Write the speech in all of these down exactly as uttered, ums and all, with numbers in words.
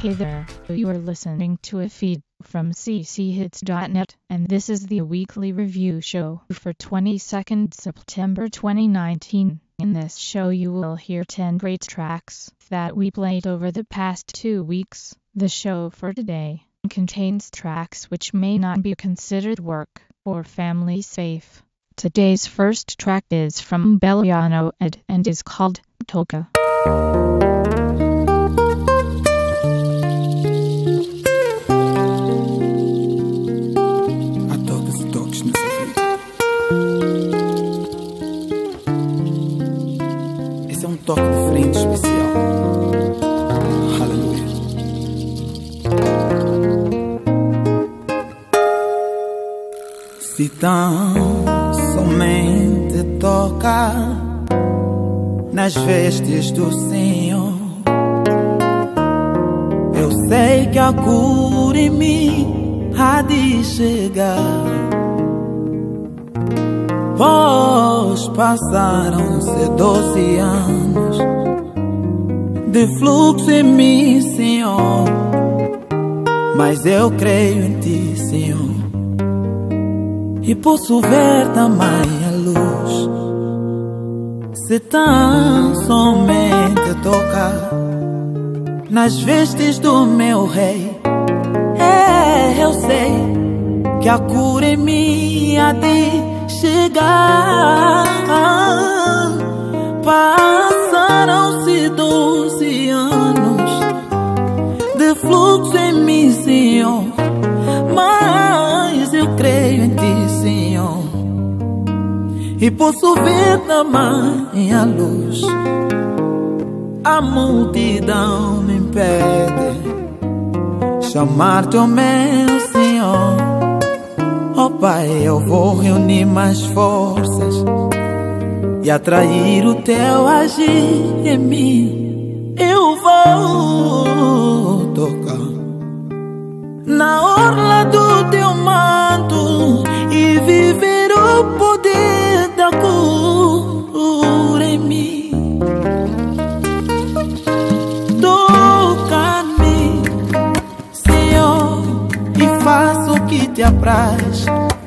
Hey there, you are listening to a feed from c c hits dot net, and this is the weekly review show for twenty-second September twenty nineteen. In this show you will hear ten great tracks that we played over the past two weeks. The show for today contains tracks which may not be considered work or family safe. Today's first track is from Belliano Ed and is called Toca. Toque diferente, especial. Aleluia. Se tão somente toca nas vestes do Senhor, eu sei que a cura em mim há de chegar. Pois passaram-se doze anos de fluxo em mim, Senhor, mas eu creio em Ti, Senhor, e posso ver também a luz. Se tão somente tocar nas vestes do meu Rei, é, eu sei que a cura em mim há de chegar. Passaram-se doze anos de fluxo em mim, Senhor, mas eu creio em Ti, Senhor, e posso ver também a luz. A multidão me impede chamar-te, ó meu Senhor. Oh Pai, eu vou reunir mais forças e atrair o Teu agir em mim. Eu vou tocar na orla do Teu manto e viver o poder da cura em mim. Toca-me, Senhor, e faça o que Te apraz.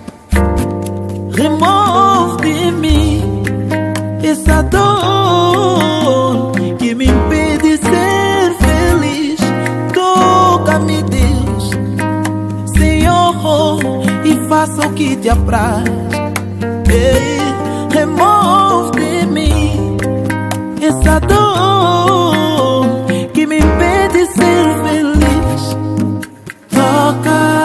Remove de mim essa dor que me impede de ser feliz. Toca-me, Deus, Senhor, e faça o que Te apraz. Ei, remove de mim essa dor que me impede de ser feliz. Toca.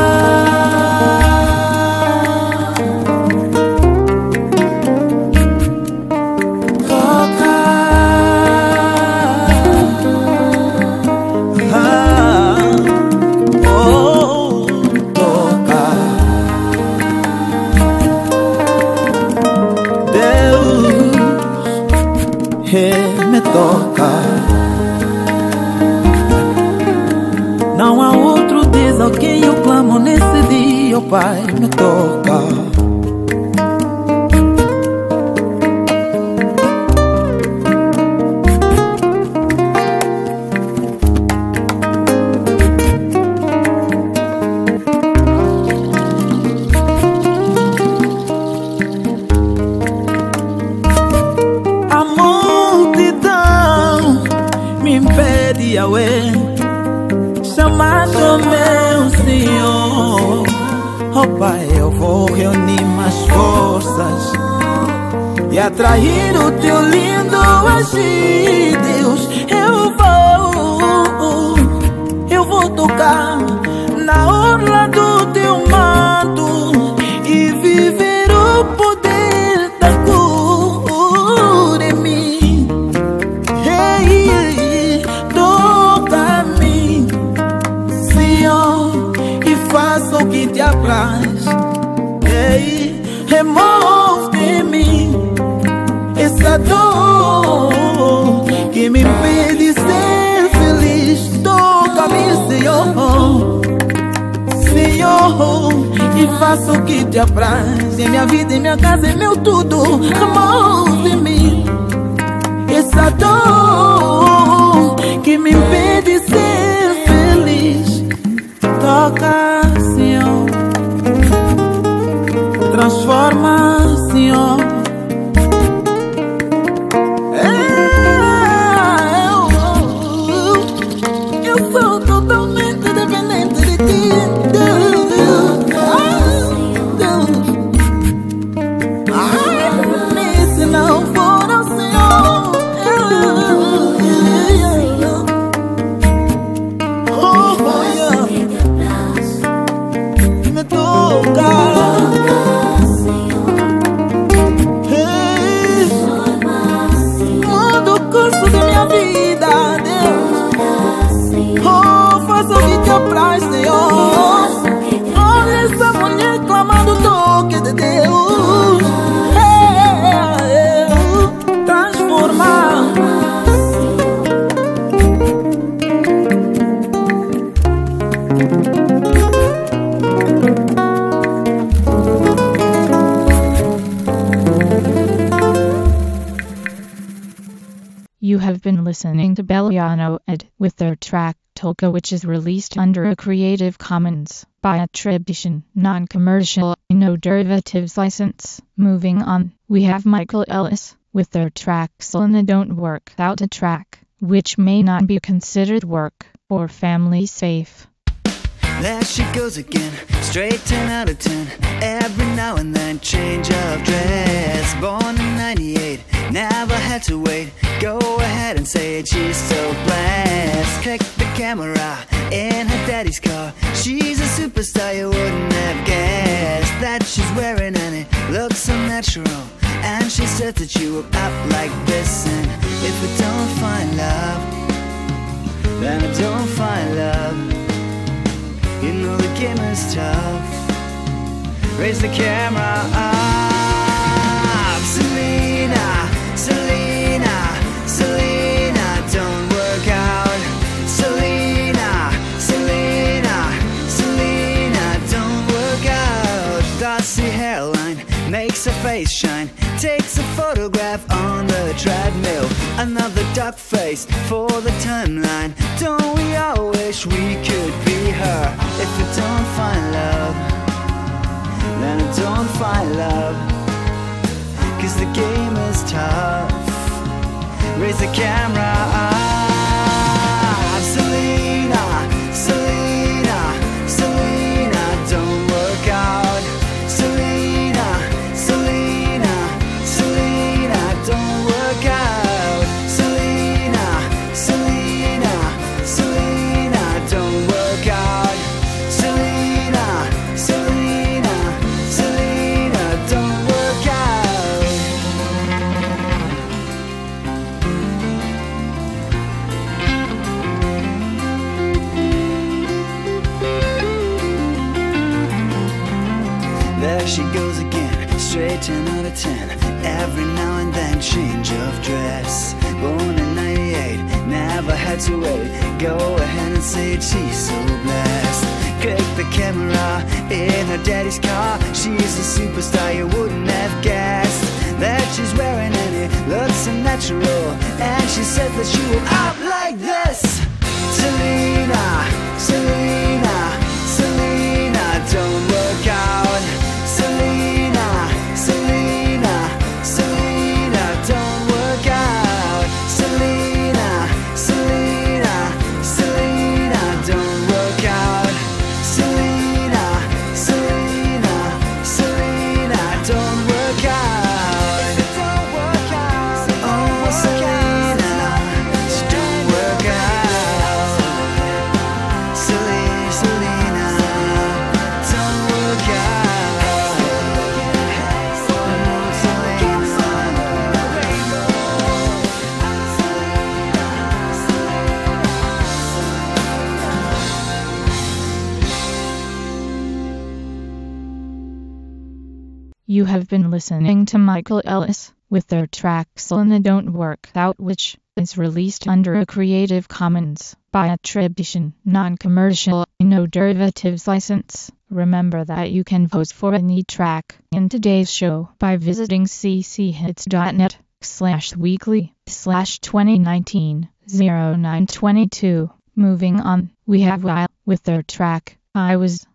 Me toca. Não há outro Deus ao quem eu clamo nesse dia, oh Pai, me toca. Yahweh, chamado meu Senhor. Oh Pai, eu vou reunir mais forças e atrair o Teu lindo agir, Deus. Eu vou, eu vou tocar na orla do Teu manto e viver o poder da cura em mim. Faça o que Te apraz. Ei, remove de mim essa dor que me impede de ser feliz. Toca-me, Senhor, Senhor, e faça o que Te apraz. Em minha vida, em minha casa, em meu tudo. Remove de mim essa dor que me impede de ser You have been listening to Belliano Ed with their track Tolka, which is released under a Creative Commons by attribution, non-commercial, no derivatives license. Moving on, we have Michael Ellis with their track Selena Don't Work Out a Track, which may not be considered work or family safe. There she goes again, straight ten out of ten. Every now and then, change of dress. Born in ninety-eight, never had to wait. Go ahead and say it, she's so blessed. Click the camera in her daddy's car. She's a superstar, you wouldn't have guessed that she's wearing, and it looks so natural. And she said that you were up like this. And if we don't find love, then I don't find love. You know the game is tough. Raise the camera up. Selena, Selena, Selena, don't work out. Selena, Selena, Selena, don't work out. Glossy hairline makes her face shine. Takes a photograph on the treadmill. Another duck face for the timeline. Don't we all wish we could be her? If we don't find love, then I don't find love. Cause the game is tough. Raise the camera up. Selena, Selena, Selena, don't work out. Selena, Selena, Selena, don't work out. Selena, Selena, Selena, don't work out. Selena, Selena, Selena, don't work out. There she goes again, straight ten out of ten. Every now and then, change of dress. Born in ninety-eight, never had to wait. Go ahead and say it, she's so blessed. Click the camera in her daddy's car. She's a superstar, you wouldn't have guessed that she's wearing, and it looks so natural. And she said that she will out like this. Selena, Selena, Selena, don't work out. Selena, Selena, Selena, don't work out. Selena, Selena, Selena, don't work out. Selena, Selena, Selena, don't work out. Don't work out. Oh, Selena, she don't work out. Selena, Selena, don't work out. You have been listening to Michael Ellis with their track Selena Don't Work Out, which is released under a Creative Commons by attribution, non-commercial, no derivatives license. Remember that you can vote for any track in today's show by visiting cchits.net slash weekly slash 2019 09 22. Moving on, we have Wild with their track I Was.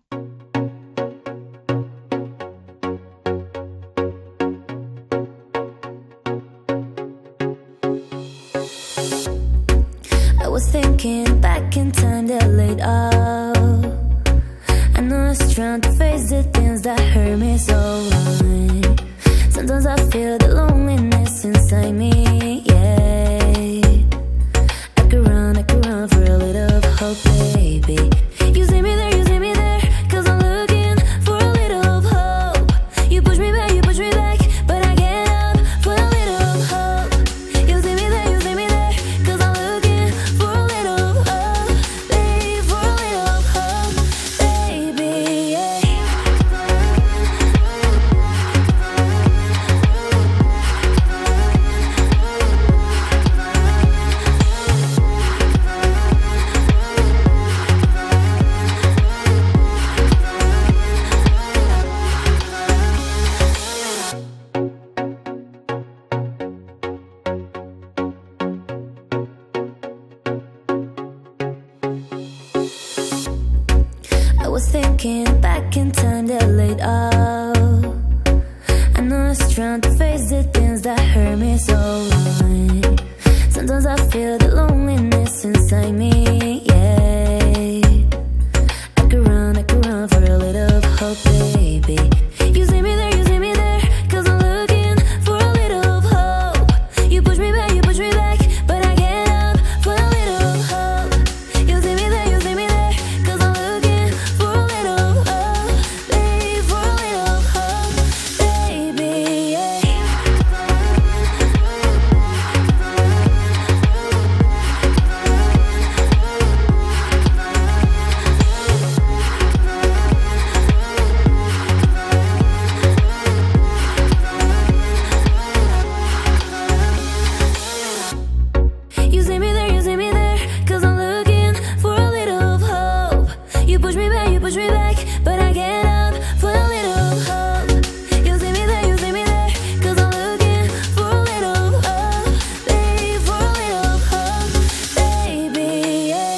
I was thinking back in time that laid up. I know I was trying to face the things that hurt me so wrong. Sometimes I feel the loneliness inside me, yeah. I could run, I could run for a little hope, baby. You see me there, you see me there, cause I'm looking for a little hope. You push me back, you push me back, but I get up for a little hope. You see me there, you see me there, cause I'm looking for a little hope, baby, for a little hope, baby, yeah. Looking back in time, they're laid off. I know it's trying to face the things that hurt me so wrong. Sometimes I feel the loneliness inside me, yeah. I could run, I could run for a little hope, baby. You see me there, you see me there, cause I'm looking for a little hope. You push me back, you push me back, but I get up for a little hope. You see me there, you see me there, cause I'm looking for a little hope, babe, for a little hope, baby, yeah. You see me there, you see me there, cause I'm looking for a little hope. You push me back, you push me back, but I get up for a little hope. You see me there, you see me there, cause I'm looking for a little hope, babe, for a little hope, baby, yeah.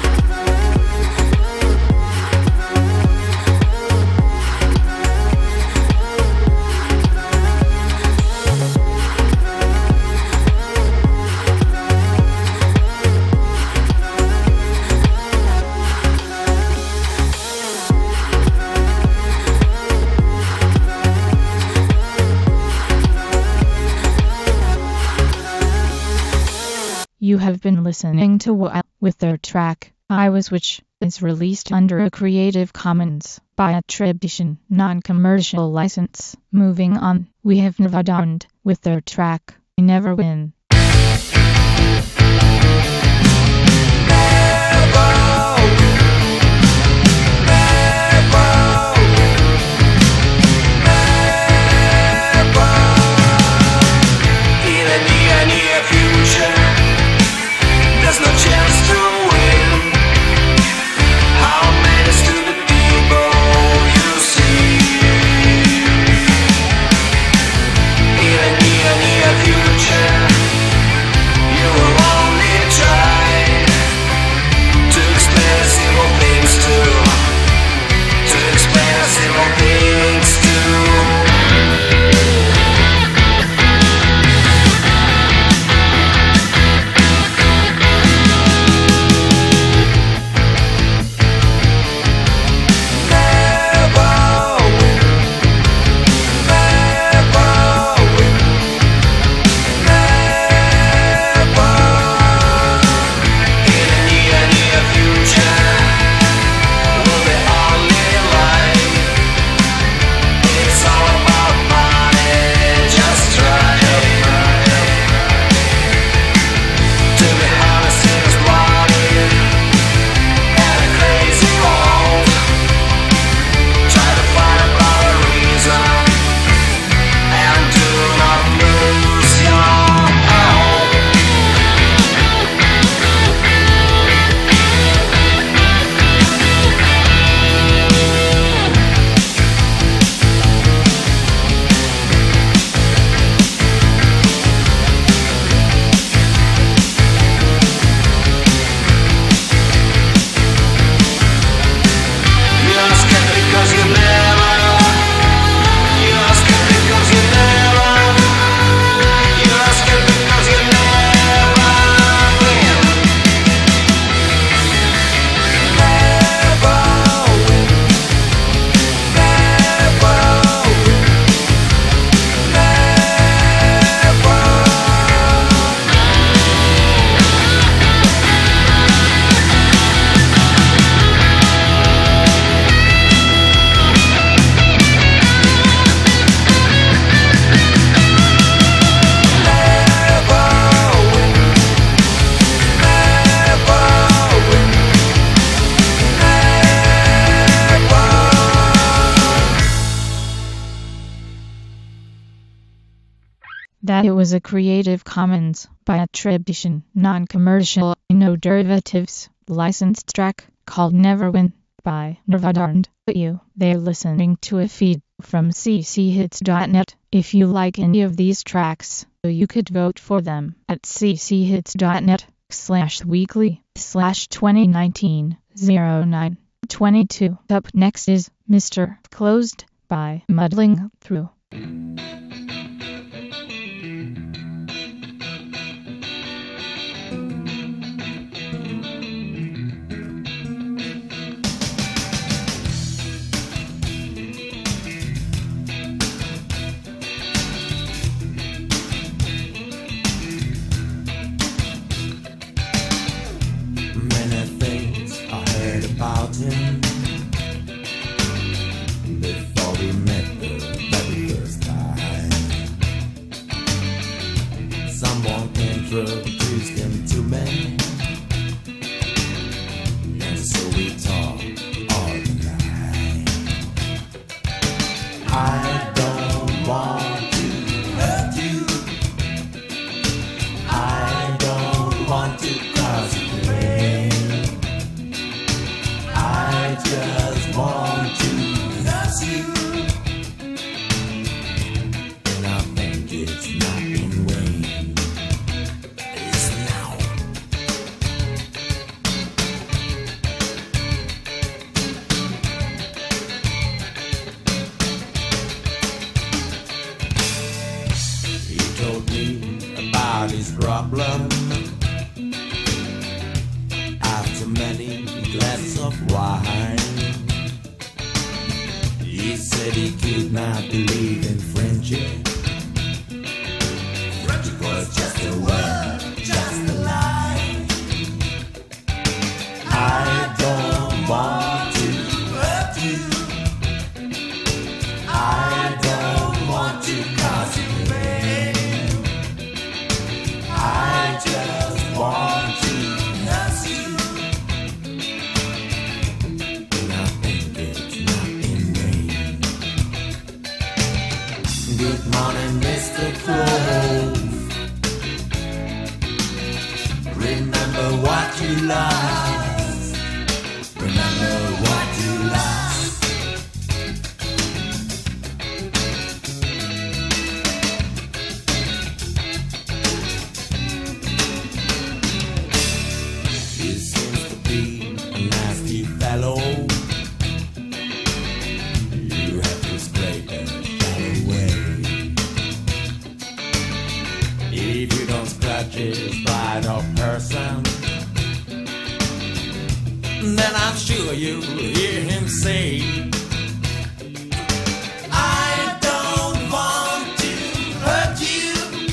You have been listening to Wild with their track, I Was, which is released under a Creative Commons by attribution, non-commercial license. Moving on, we have Nevadond with their track, Never Win. There's no chance to win. How many stupid people you see? In a near, near future, you will only try to explain simple things to, to explain simple things to. That it was a Creative Commons by attribution, non-commercial, no derivatives, licensed track called Never Win by Nevadond. You, they're listening to a feed from c c hits dot net. If you like any of these tracks, you could vote for them at c c hits dot net slash weekly slash twenty nineteen oh nine. twenty-two. Up next is Mister Closed by Muddling Through. Many things I heard about him before we met the very first time. Someone introduced him to me, and so we talked all the night. I don't want to hurt you. I don't want to cause you pain. I just want to love you, and I think it's not in vain. Listen now. He told me about his problem after many glasses of wine. He said he could not believe in friendship. Friendship was just a word, just a lie. I don't want to hurt you. I don't want to cause you pain. I just want to love you, and I think it's not in vain. Good morning, Mister Close. Remember what you lost. Remember what you lost. He seems to be a nasty fellow. You have to scrape and shut away. If you don't scratch his pride of person, then I'm sure you'll hear him say, I don't want to hurt you.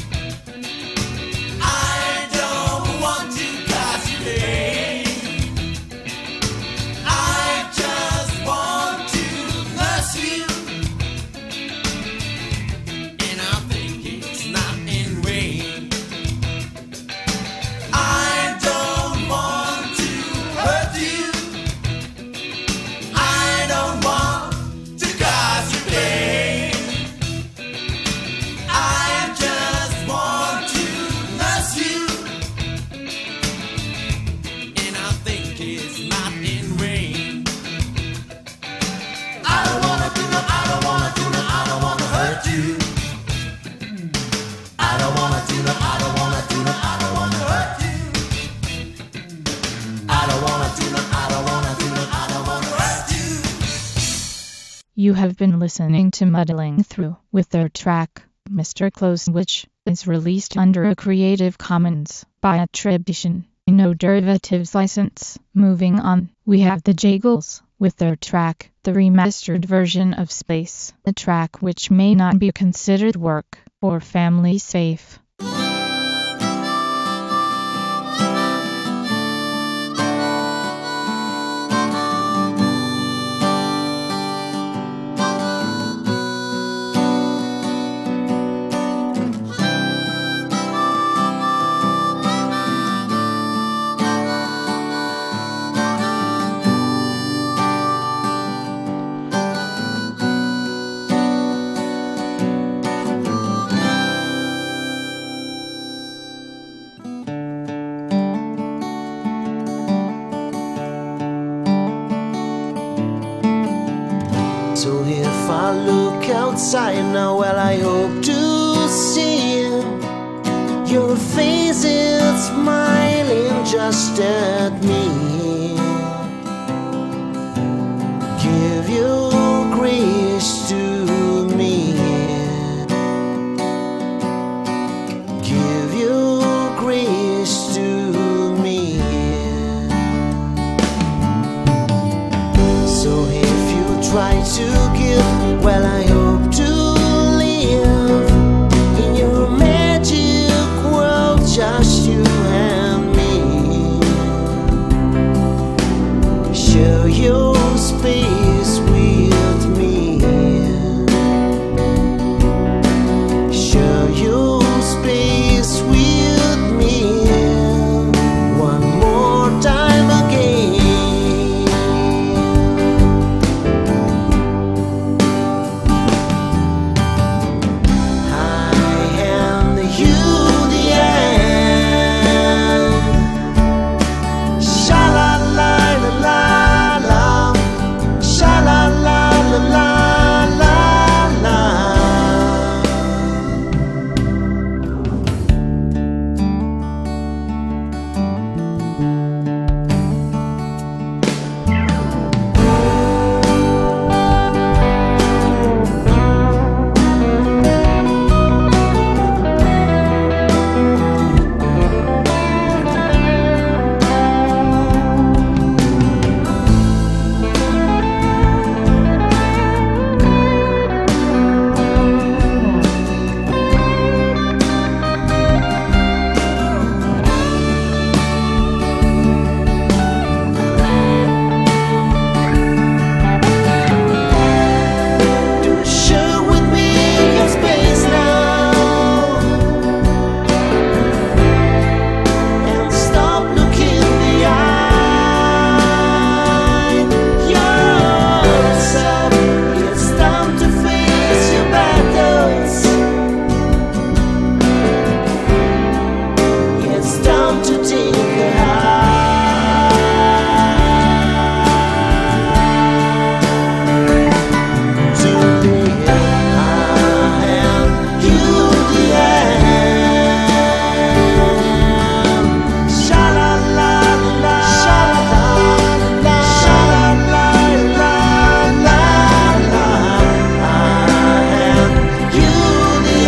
I don't want to cause you pain. I just want to nurse you, and I think it's not in vain. I don't want to hurt you. I don't want to cause you pain. I just want to nurse you, and I think it's not in vain. I don't wanna do no, I don't wanna do no, I don't wanna hurt you. I don't wanna do no, I don't wanna do no, I don't wanna hurt you. I don't wanna do no, I don't wanna do no, I don't wanna hurt you. You have been listening to Muddling Through with their track, Mister Close, which is released under a Creative Commons by attribution, no derivatives license. Moving on, we have the Jagles with their track, the remastered version of Space, a track which may not be considered work or family safe. So if I look outside now, well, I hope to see your face is smiling just at me. your grace to me. Give your grace to me. So if you try to give, well, I hope to live in your magic world, just you and me. Share your space with me. Share your space with me. One more time again. I am you, the end. Sha la la la la la. Sha la la la la la la. Share with me your space now, and stop looking behind yourself. It's time to face your battles. It's time to take the high. Today I am you, the end. Sha la la la, sha la la, sha la la la la la. I am you, the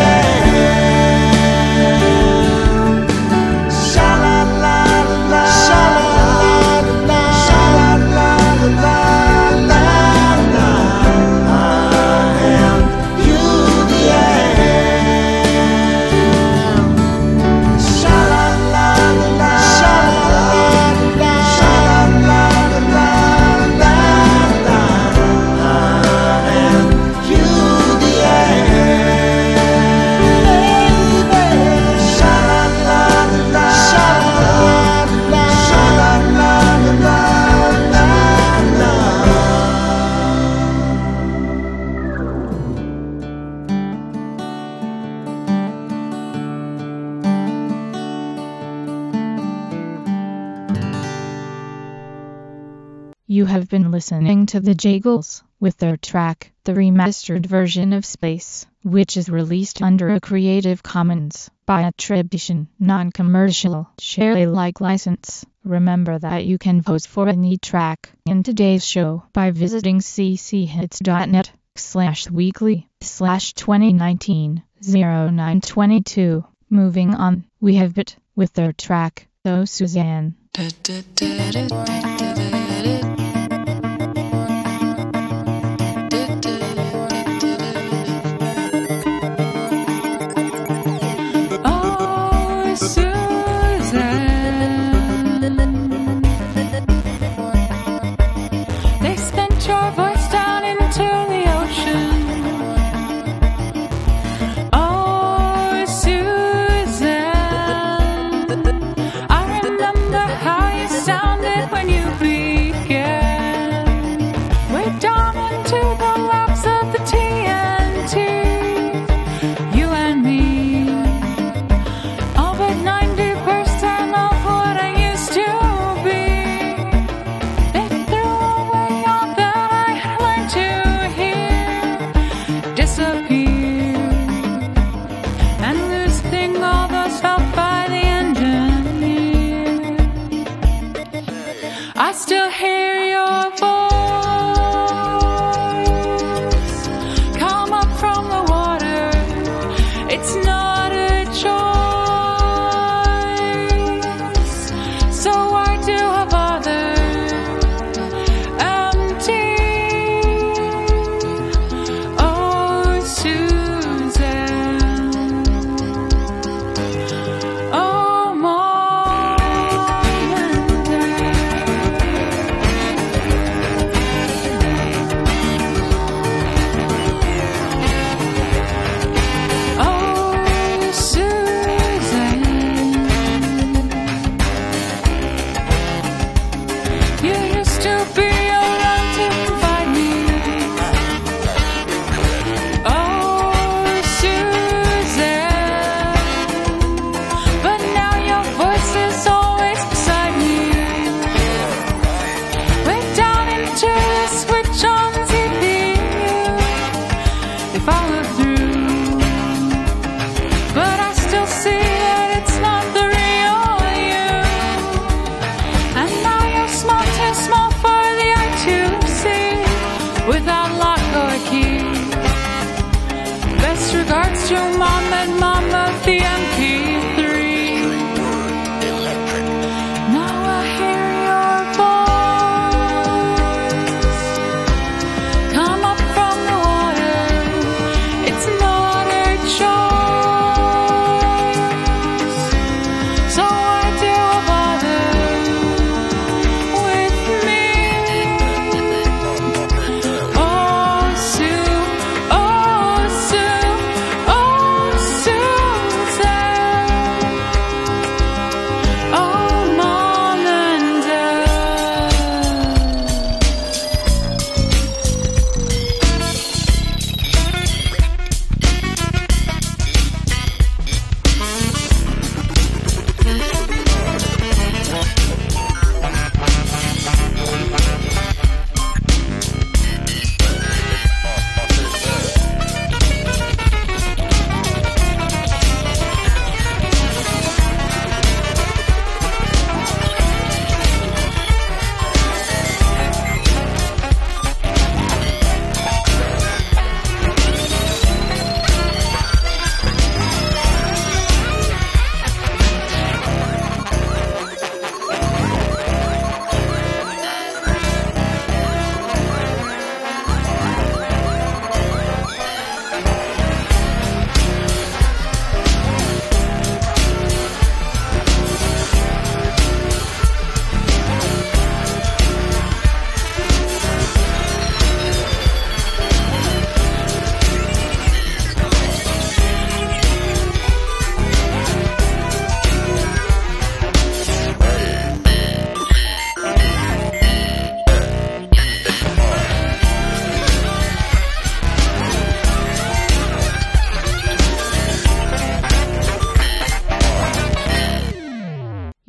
end. Sha la la la, sha la la, sha la la la la la. I am you, the end. Sha la la la, sha la la, sha la la la la. I am you, the end. Sha la la la, sha la la, sha la la la la la. You have been listening to the Jagles with their track, the remastered version of Space, which is released under a Creative Commons by attribution, non-commercial, share Alike license. Remember that you can vote for any track in today's show by visiting cchits.net slash weekly slash 2019 0922. Moving on, we have Bit with their track, Oh Suzanne. Oh, Suzanne, they spent your voice down into the ocean. Oh, Suzanne, I remember how you sounded when you began. Way down into the labs of the T N T, you and me. All but ninety percent of what I used to be. They threw away all that I learned to hear. Disappear and losing all those felt by the engineer. I still hear your voice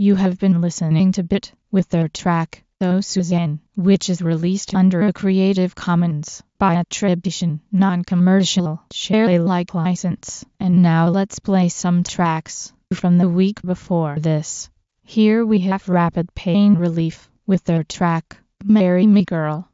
You have been listening to Bit with their track, Oh Suzanne, which is released under a Creative Commons by attribution, non-commercial, share Alike license. And now let's play some tracks from the week before this. Here we have Rapid Pain Relief with their track, Marry Me Girl.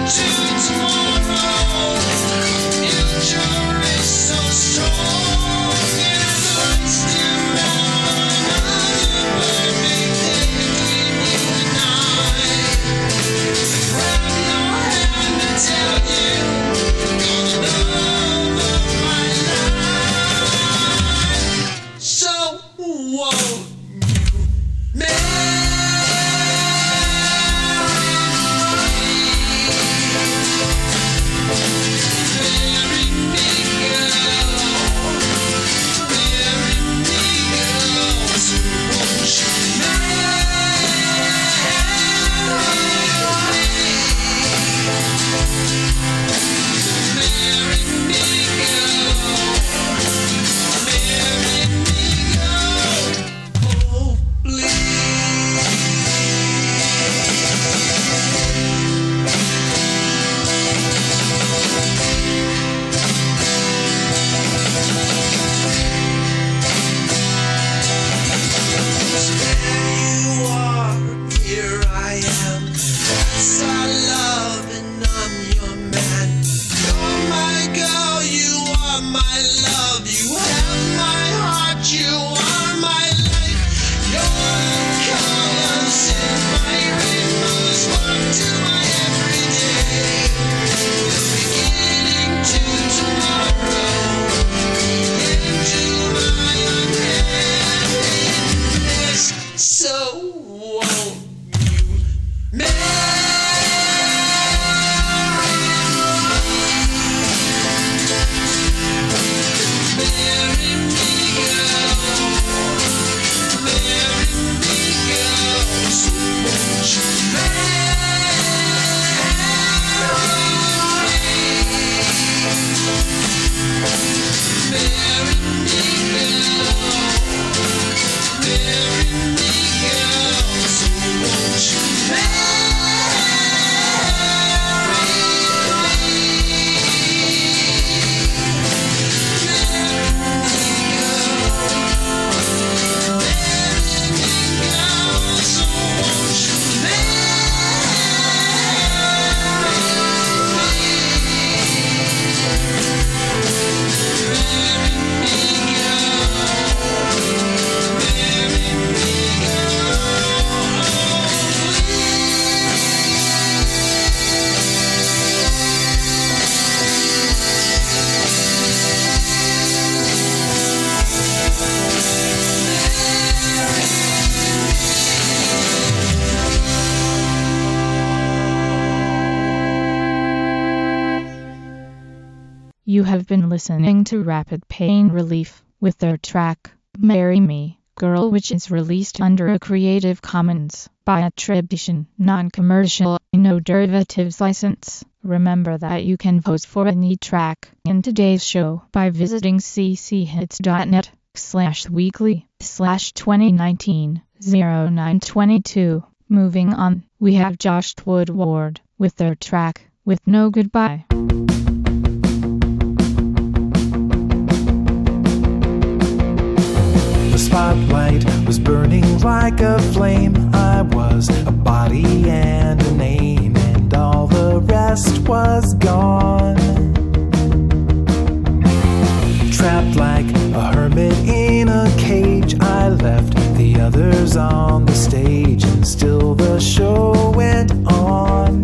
Tomorrow, future is so strong. You have been listening to Rapid Pain Relief with their track, Marry Me, Girl, which is released under a Creative Commons by attribution, non-commercial, no derivatives license. Remember that you can vote for any track in today's show by visiting cchits.net slash weekly slash 2019 09 22. Moving on, we have Josh Woodward with their track, With No Goodbye. The spotlight was burning like a flame. I was a body and a name, and all the rest was gone. Trapped like a hermit in a cage, I left the others on the stage, and still the show went on.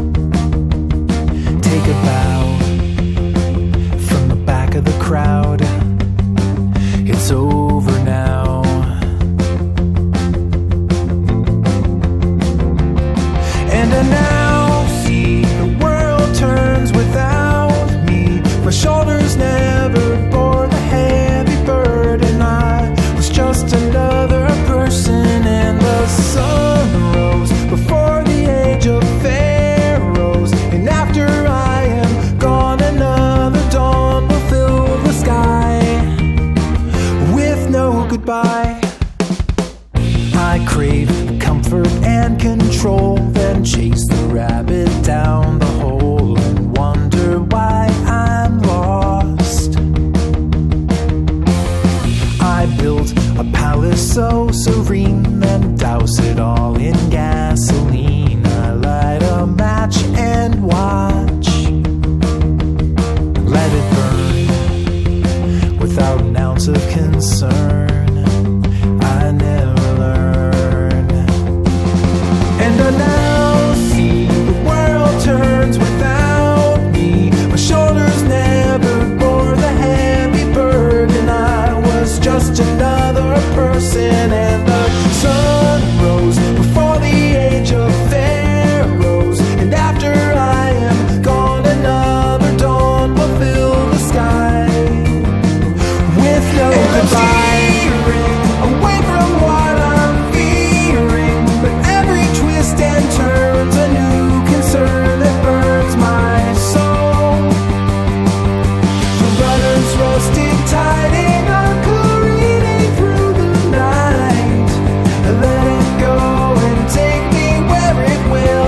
Take a bow from the back of the crowd. It's over now. And I now see the world turns without me. My shoulders never bore the heavy burden. I was just another person, and the sun rose before the age of pharaohs. And after I am gone, another dawn will fill the sky with no goodbye. I crave comfort and control, then chase the rabbit down the hole and wonder why I'm lost. I built a palace so serene, and douse it all in gasoline. I light a match and watch, let it burn without an ounce of concern. I never learn. And I now see the world turns without me. My shoulders never bore the heavy burden. I was just another person, and the sun rose before the age of pharaohs. And after I am gone, another dawn will fill the sky with no goodbye. Away from what I'm fearing, but every twist and turn's a new concern that burns my soul. The rudder's rusted tight and I'm careening through the night. Let it go and take me where it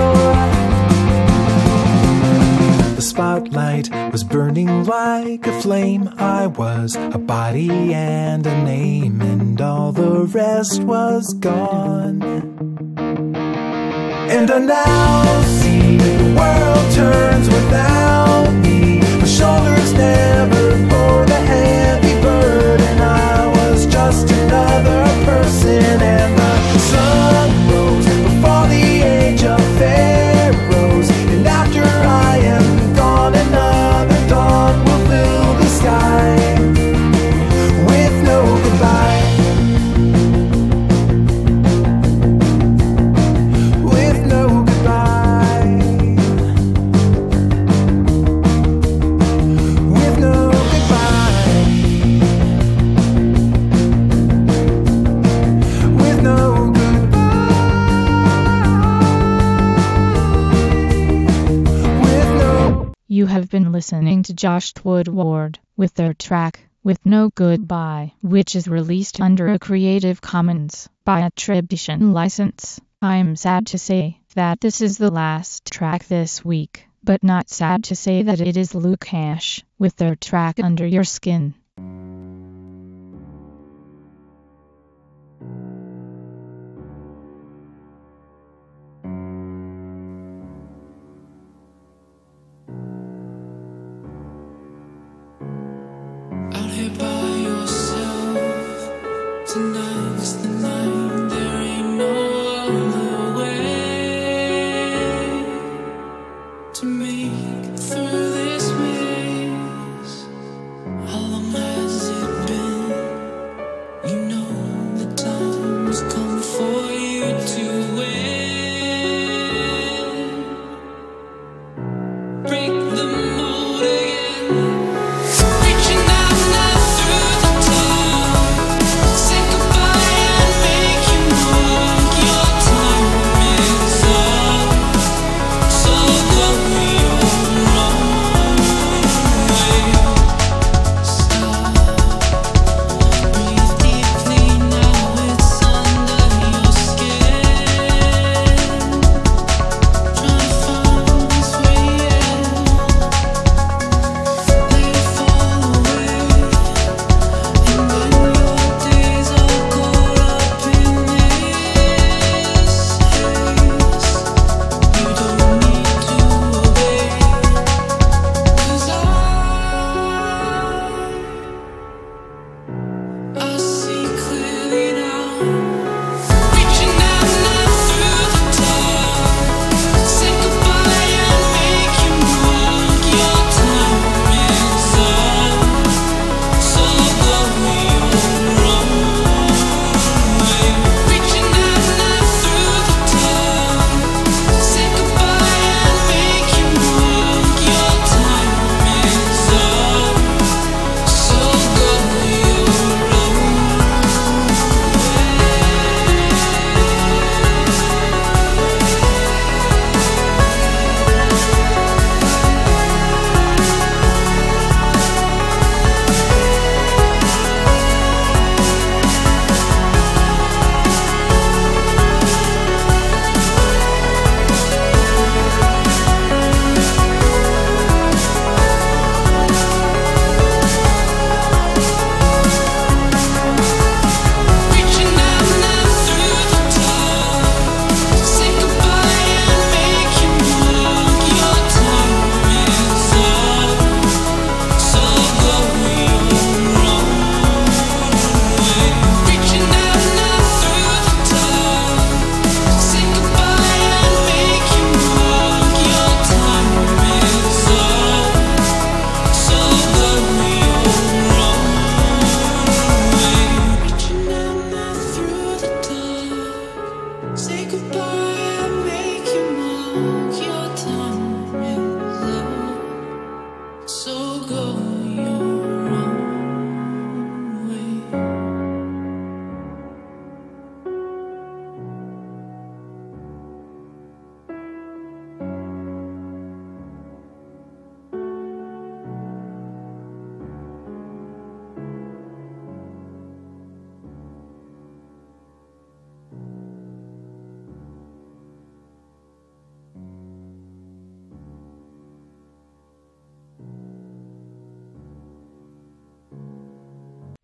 will. The spotlight was burning like a flame. I was a body and a name, and all the rest was gone. And I now see the world turns without me. My shoulders never bore the heavy burden. I was just another person, and the sun rose before the age of pharaohs. And after I am gone, another dawn will fill the sky with no goodbye. With no goodbye. With no goodbye. With no goodbye. With no. You have been listening to Josh Woodward with their track, With No Goodbye, which is released under a Creative Commons by attribution license. I'm sad to say that this is the last track this week, but not sad to say that it is Lukash with their track Under Your Skin. Out here by yourself, tonight's the night. There ain't no other way to make it through this maze. How long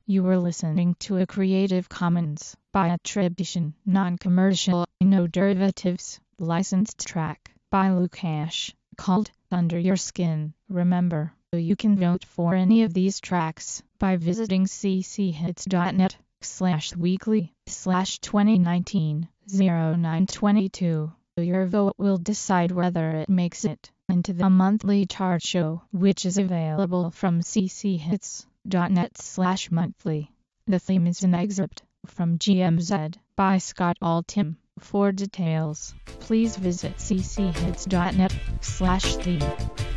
You were listening to a Creative Commons by attribution, non-commercial, no derivatives, licensed track by Lukash, called Under Your Skin. Remember, you can vote for any of these tracks by visiting cchits.net slash weekly slash 2019 0922. Your vote will decide whether it makes it into the monthly chart show, which is available from cchits.net slash monthly. The theme is an excerpt from G M Z by Scott Altham. For details, please visit cchits.net slash theme.